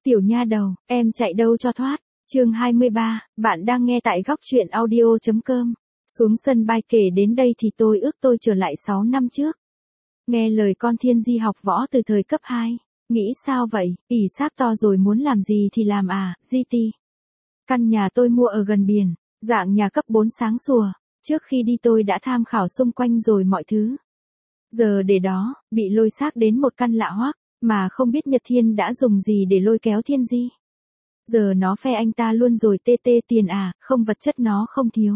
Tiểu nha đầu, em chạy đâu cho thoát. Chương 23, bạn đang nghe tại góc truyện audio.com. Xuống sân bay kể đến đây thì tôi ước tôi trở lại 6 năm trước. Nghe lời con Thiên Di học võ từ thời cấp 2. Nghĩ sao vậy, ỉ xác to rồi muốn làm gì thì làm à, GT. Căn nhà tôi mua ở gần biển, dạng nhà cấp 4 sáng sủa. Trước khi đi tôi đã tham khảo xung quanh rồi mọi thứ. Giờ để đó, bị lôi xác đến một căn lạ hoắc, mà không biết Nhật Thiên đã dùng gì để lôi kéo Thiên Di. Giờ nó phe anh ta luôn rồi, tê tiền à, không vật chất nó không thiếu.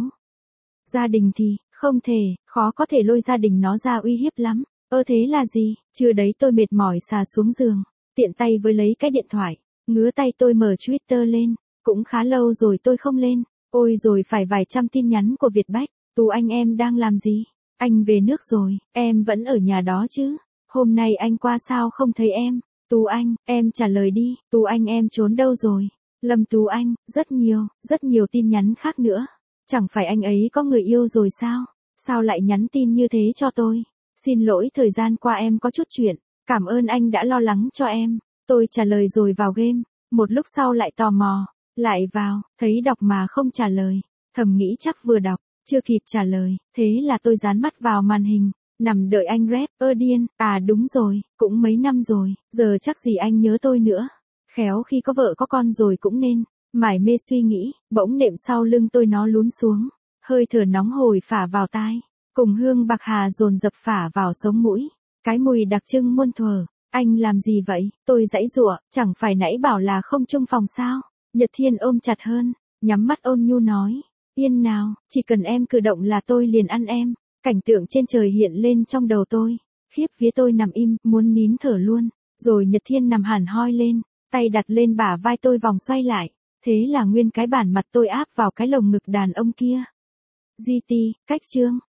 Gia đình thì, không thể, khó có thể lôi gia đình nó ra uy hiếp lắm. Thế là gì? Trưa đấy tôi mệt mỏi xà xuống giường, tiện tay với lấy cái điện thoại, ngứa tay tôi mở Twitter lên, cũng khá lâu rồi tôi không lên. Ôi rồi phải vài trăm tin nhắn của Việt Bách, Tú anh em đang làm gì? Anh về nước rồi, em vẫn ở nhà đó chứ? Hôm nay anh qua sao không thấy em? Tú anh, em trả lời đi, Tú anh em trốn đâu rồi? Lâm Tú anh, rất nhiều tin nhắn khác nữa. Chẳng phải anh ấy có người yêu rồi sao? Sao lại nhắn tin như thế cho tôi? Xin lỗi thời gian qua em có chút chuyện, cảm ơn anh đã lo lắng cho em. Tôi trả lời rồi vào game, một lúc sau lại tò mò, lại vào, thấy đọc mà không trả lời. Thầm nghĩ chắc vừa đọc, chưa kịp trả lời, thế là tôi dán mắt vào màn hình, nằm đợi anh rep. Điên, à đúng rồi, cũng mấy năm rồi, giờ chắc gì anh nhớ tôi nữa. Khéo khi có vợ có con rồi cũng nên. Mải mê suy nghĩ, bỗng nệm sau lưng tôi nó lún xuống, hơi thở nóng hổi phả vào tai, cùng hương bạc hà dồn dập phả vào sống mũi, cái mùi đặc trưng muôn thuở. Anh làm gì vậy? Tôi giãy giụa, chẳng phải nãy bảo là không chung phòng sao? Nhật Thiên ôm chặt hơn, nhắm mắt ôn nhu nói, yên nào, chỉ cần em cử động là tôi liền ăn em. Cảnh tượng trên trời hiện lên trong đầu tôi, khiếp vía tôi nằm im, muốn nín thở luôn. Rồi Nhật Thiên nằm hẳn hoi lên, tay đặt lên bả vai tôi vòng xoay lại. Thế là nguyên cái bản mặt tôi áp vào cái lồng ngực đàn ông kia. GT, cách chương.